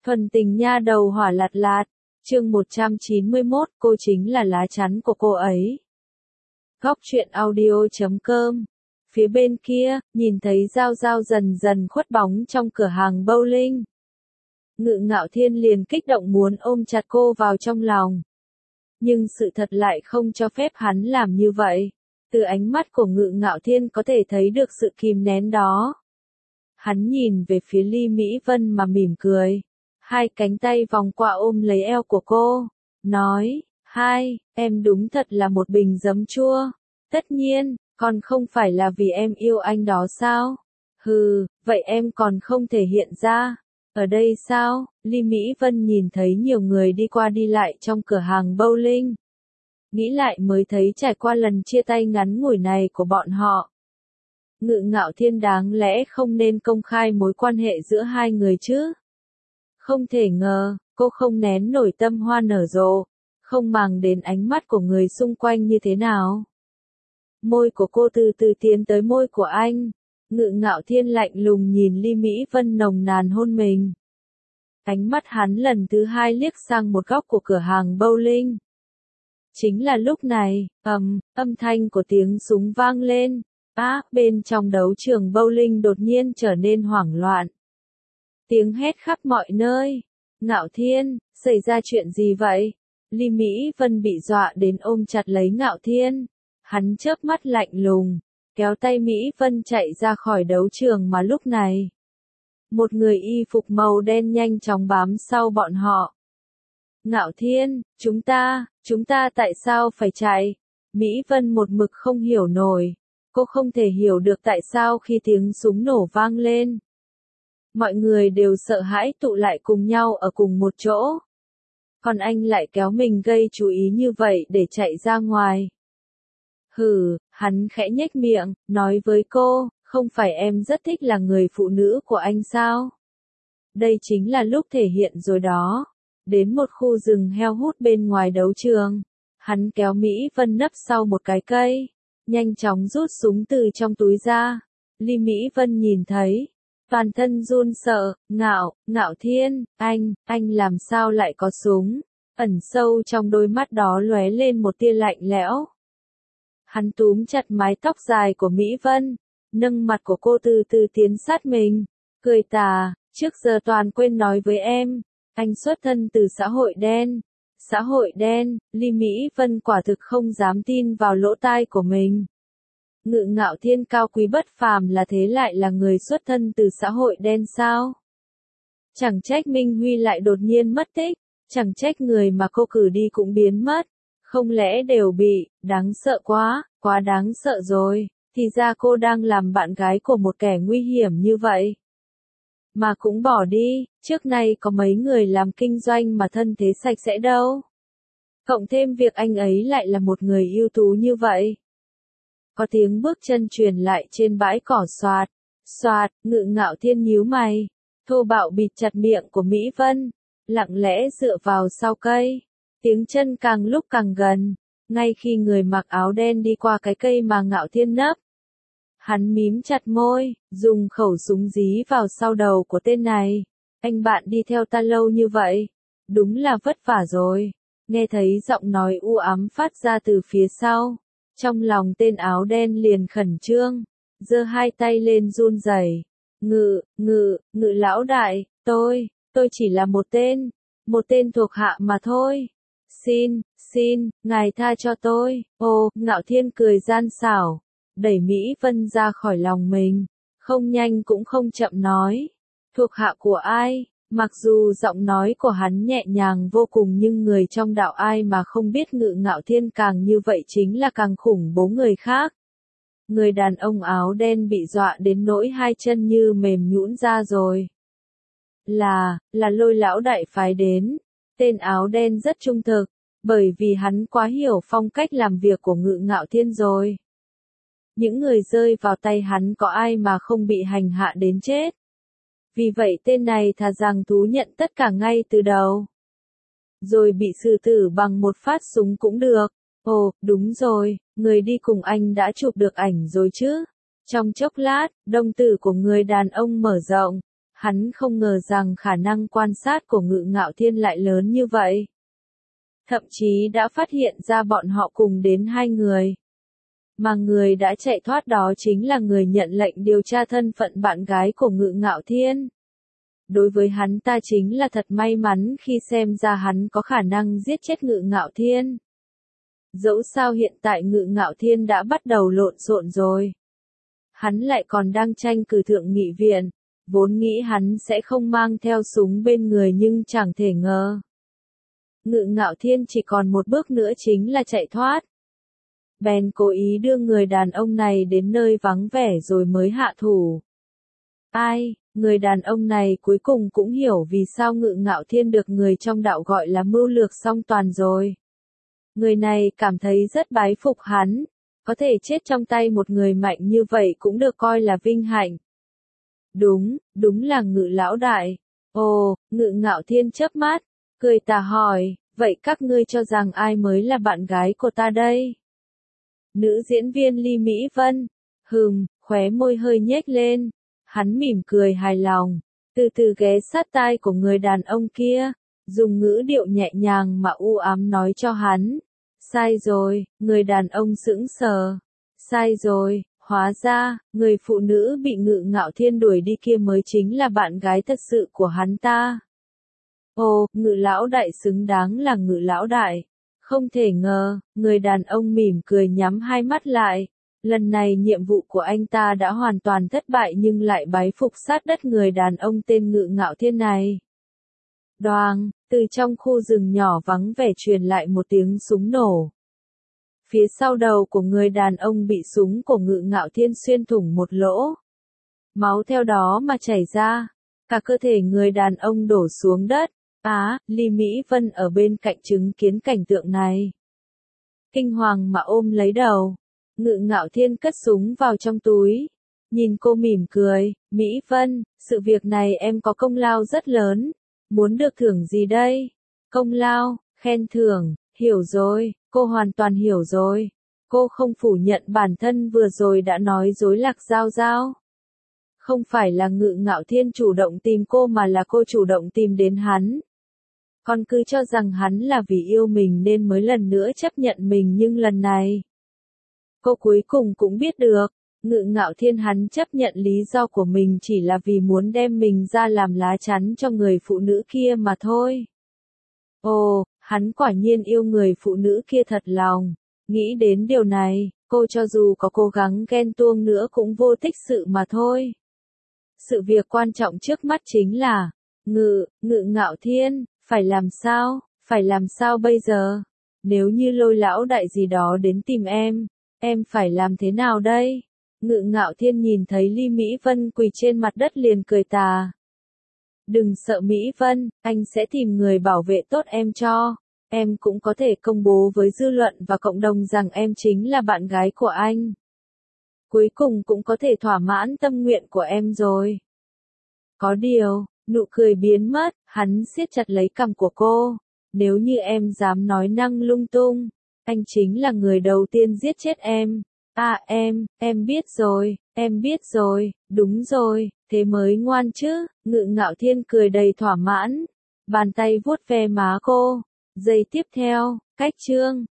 Thuần tình nha đầu hỏa lạt lạt, chương 191, cô chính là lá chắn của cô ấy. Góc truyện audio.com. Phía bên kia, nhìn thấy Giao Giao dần dần khuất bóng trong cửa hàng bowling. Ngự Ngạo Thiên liền kích động muốn ôm chặt cô vào trong lòng. Nhưng sự thật lại không cho phép hắn làm như vậy. Từ ánh mắt của Ngự Ngạo Thiên có thể thấy được sự kìm nén đó. Hắn nhìn về phía Ly Mỹ Vân mà mỉm cười. Hai cánh tay vòng qua ôm lấy eo của cô. Nói, em đúng thật là một bình giấm chua. Tất nhiên, còn không phải là vì em yêu anh đó sao? Hừ, vậy em còn không thể hiện ra. Ở đây sao? Ly Mỹ Vân nhìn thấy nhiều người đi qua đi lại trong cửa hàng bowling. Nghĩ lại mới thấy trải qua lần chia tay ngắn ngủi này của bọn họ. Ngự Ngạo Thiên đáng lẽ không nên công khai mối quan hệ giữa hai người chứ. Không thể ngờ, cô không nén nổi tâm hoa nở rộ, không màng đến ánh mắt của người xung quanh như thế nào. Môi của cô từ từ tiến tới môi của anh. Ngự Ngạo Thiên lạnh lùng nhìn Ly Mỹ Vân nồng nàn hôn mình. Ánh mắt hắn lần thứ hai liếc sang một góc của cửa hàng bowling. Chính là lúc này, âm thanh của tiếng súng vang lên. Bên trong đấu trường bowling đột nhiên trở nên hoảng loạn. Tiếng hét khắp mọi nơi. Ngạo Thiên, xảy ra chuyện gì vậy? Ly Mỹ Vân bị dọa đến ôm chặt lấy Ngạo Thiên. Hắn chớp mắt lạnh lùng, kéo tay Mỹ Vân chạy ra khỏi đấu trường mà lúc này. Một người y phục màu đen nhanh chóng bám sau bọn họ. Ngạo Thiên, chúng ta tại sao phải chạy? Mỹ Vân một mực không hiểu nổi. Cô không thể hiểu được tại sao khi tiếng súng nổ vang lên. Mọi người đều sợ hãi tụ lại cùng nhau ở cùng một chỗ. Còn anh lại kéo mình gây chú ý như vậy để chạy ra ngoài. Hừ, hắn khẽ nhếch miệng, nói với cô, không phải em rất thích là người phụ nữ của anh sao? Đây chính là lúc thể hiện rồi đó. Đến một khu rừng heo hút bên ngoài đấu trường. Hắn kéo Mỹ Vân nấp sau một cái cây. Nhanh chóng rút súng từ trong túi ra. Ly Mỹ Vân nhìn thấy. Toàn thân run sợ, Ngạo Thiên, anh làm sao lại có súng? Ẩn sâu trong đôi mắt đó lóe lên một tia lạnh lẽo. Hắn túm chặt mái tóc dài của Mỹ Vân, nâng mặt của cô từ từ tiến sát mình, cười tà, trước giờ toàn quên nói với em, anh xuất thân từ xã hội đen. Xã hội đen, Ly Mỹ Vân quả thực không dám tin vào lỗ tai của mình. Ngự Ngạo Thiên cao quý bất phàm là thế lại là người xuất thân từ xã hội đen sao? Chẳng trách Minh Huy lại đột nhiên mất tích, chẳng trách người mà cô cử đi cũng biến mất. Không lẽ đều bị, đáng sợ quá đáng sợ rồi, thì ra cô đang làm bạn gái của một kẻ nguy hiểm như vậy. Mà cũng bỏ đi, trước nay có mấy người làm kinh doanh mà thân thế sạch sẽ đâu. Cộng thêm việc anh ấy lại là một người ưu tú như vậy. Có tiếng bước chân truyền lại trên bãi cỏ xoạt, Ngự Ngạo Thiên nhíu mày, thô bạo bịt chặt miệng của Mỹ Vân, lặng lẽ dựa vào sau cây. Tiếng chân càng lúc càng gần, ngay khi người mặc áo đen đi qua cái cây mà Ngạo Thiên nấp. Hắn mím chặt môi, dùng khẩu súng dí vào sau đầu của tên này. Anh bạn đi theo ta lâu như vậy, đúng là vất vả rồi. Nghe thấy giọng nói u ám phát ra từ phía sau. Trong lòng tên áo đen liền khẩn trương, giơ hai tay lên run rẩy. Ngự lão đại, tôi chỉ là một tên thuộc hạ mà thôi. Xin, ngài tha cho tôi. Ngạo Thiên cười gian xảo, đẩy Mỹ Vân ra khỏi lòng mình, không nhanh cũng không chậm nói. Thuộc hạ của ai? Mặc dù giọng nói của hắn nhẹ nhàng vô cùng nhưng người trong đạo ai mà không biết Ngự Ngạo Thiên càng như vậy chính là càng khủng bố người khác. Người đàn ông áo đen bị dọa đến nỗi hai chân như mềm nhũn ra rồi. Là Lôi lão đại phái đến. Tên áo đen rất trung thực, bởi vì hắn quá hiểu phong cách làm việc của Ngự Ngạo Thiên rồi. Những người rơi vào tay hắn có ai mà không bị hành hạ đến chết. Vì vậy tên này thà rằng thú nhận tất cả ngay từ đầu. Rồi bị xử tử bằng một phát súng cũng được. Đúng rồi, người đi cùng anh đã chụp được ảnh rồi chứ. Trong chốc lát, đồng tử của người đàn ông mở rộng. Hắn không ngờ rằng khả năng quan sát của Ngự Ngạo Thiên lại lớn như vậy. Thậm chí đã phát hiện ra bọn họ cùng đến 2 người. Mà người đã chạy thoát đó chính là người nhận lệnh điều tra thân phận bạn gái của Ngự Ngạo Thiên. Đối với hắn ta chính là thật may mắn khi xem ra hắn có khả năng giết chết Ngự Ngạo Thiên. Dẫu sao hiện tại Ngự Ngạo Thiên đã bắt đầu lộn xộn rồi. Hắn lại còn đang tranh cử thượng nghị viện, vốn nghĩ hắn sẽ không mang theo súng bên người nhưng chẳng thể ngờ. Ngự Ngạo Thiên chỉ còn một bước nữa chính là chạy thoát. Bèn cố ý đưa người đàn ông này đến nơi vắng vẻ rồi mới hạ thủ. Ai, người đàn ông này cuối cùng cũng hiểu vì sao Ngự Ngạo Thiên được người trong đạo gọi là mưu lược song toàn rồi. Người này cảm thấy rất bái phục hắn, có thể chết trong tay một người mạnh như vậy cũng được coi là vinh hạnh. Đúng là Ngự lão đại. Ồ, Ngự Ngạo Thiên chớp mắt, cười tà hỏi, vậy các ngươi cho rằng ai mới là bạn gái của ta đây? Nữ diễn viên Ly Mỹ Vân, khóe môi hơi nhếch lên, hắn mỉm cười hài lòng, từ từ ghé sát tai của người đàn ông kia, dùng ngữ điệu nhẹ nhàng mà u ám nói cho hắn. Sai rồi, người đàn ông sững sờ. Sai rồi, hóa ra, người phụ nữ bị Ngự Ngạo Thiên đuổi đi kia mới chính là bạn gái thật sự của hắn ta. Ồ, Ngự lão đại xứng đáng là Ngự lão đại. Không thể ngờ, người đàn ông mỉm cười nhắm hai mắt lại. Lần này nhiệm vụ của anh ta đã hoàn toàn thất bại nhưng lại bái phục sát đất người đàn ông tên Ngự Ngạo Thiên này. Đoàng, từ trong khu rừng nhỏ vắng vẻ truyền lại một tiếng súng nổ. Phía sau đầu của người đàn ông bị súng của Ngự Ngạo Thiên xuyên thủng một lỗ. Máu theo đó mà chảy ra. Cả cơ thể người đàn ông đổ xuống đất. Ly Mỹ Vân ở bên cạnh chứng kiến cảnh tượng này. Kinh hoàng mà ôm lấy đầu. Ngự Ngạo Thiên cất súng vào trong túi. Nhìn cô mỉm cười, Mỹ Vân, sự việc này em có công lao rất lớn. Muốn được thưởng gì đây? Công lao, khen thưởng, hiểu rồi, cô hoàn toàn hiểu rồi. Cô không phủ nhận bản thân vừa rồi đã nói dối Lạc Giao Giao. Không phải là Ngự Ngạo Thiên chủ động tìm cô mà là cô chủ động tìm đến hắn. Còn cứ cho rằng hắn là vì yêu mình nên mới lần nữa chấp nhận mình nhưng lần này. Cô cuối cùng cũng biết được, Ngự Ngạo Thiên hắn chấp nhận lý do của mình chỉ là vì muốn đem mình ra làm lá chắn cho người phụ nữ kia mà thôi. Ồ, hắn quả nhiên yêu người phụ nữ kia thật lòng. Nghĩ đến điều này, cô cho dù có cố gắng ghen tuông nữa cũng vô tích sự mà thôi. Sự việc quan trọng trước mắt chính là, Ngự Ngạo Thiên, phải làm sao bây giờ? Nếu như Lôi lão đại gì đó đến tìm em phải làm thế nào đây? Ngự Ngạo Thiên nhìn thấy Ly Mỹ Vân quỳ trên mặt đất liền cười tà. Đừng sợ Mỹ Vân, anh sẽ tìm người bảo vệ tốt em cho. Em cũng có thể công bố với dư luận và cộng đồng rằng em chính là bạn gái của anh. Cuối cùng cũng có thể thỏa mãn tâm nguyện của em rồi. Có điều, nụ cười biến mất, hắn siết chặt lấy cằm của cô. Nếu như em dám nói năng lung tung, anh chính là người đầu tiên giết chết em. Em biết rồi, đúng rồi, thế mới ngoan chứ. Ngự Ngạo Thiên cười đầy thỏa mãn, bàn tay vuốt ve má cô. Giây tiếp theo, cách chương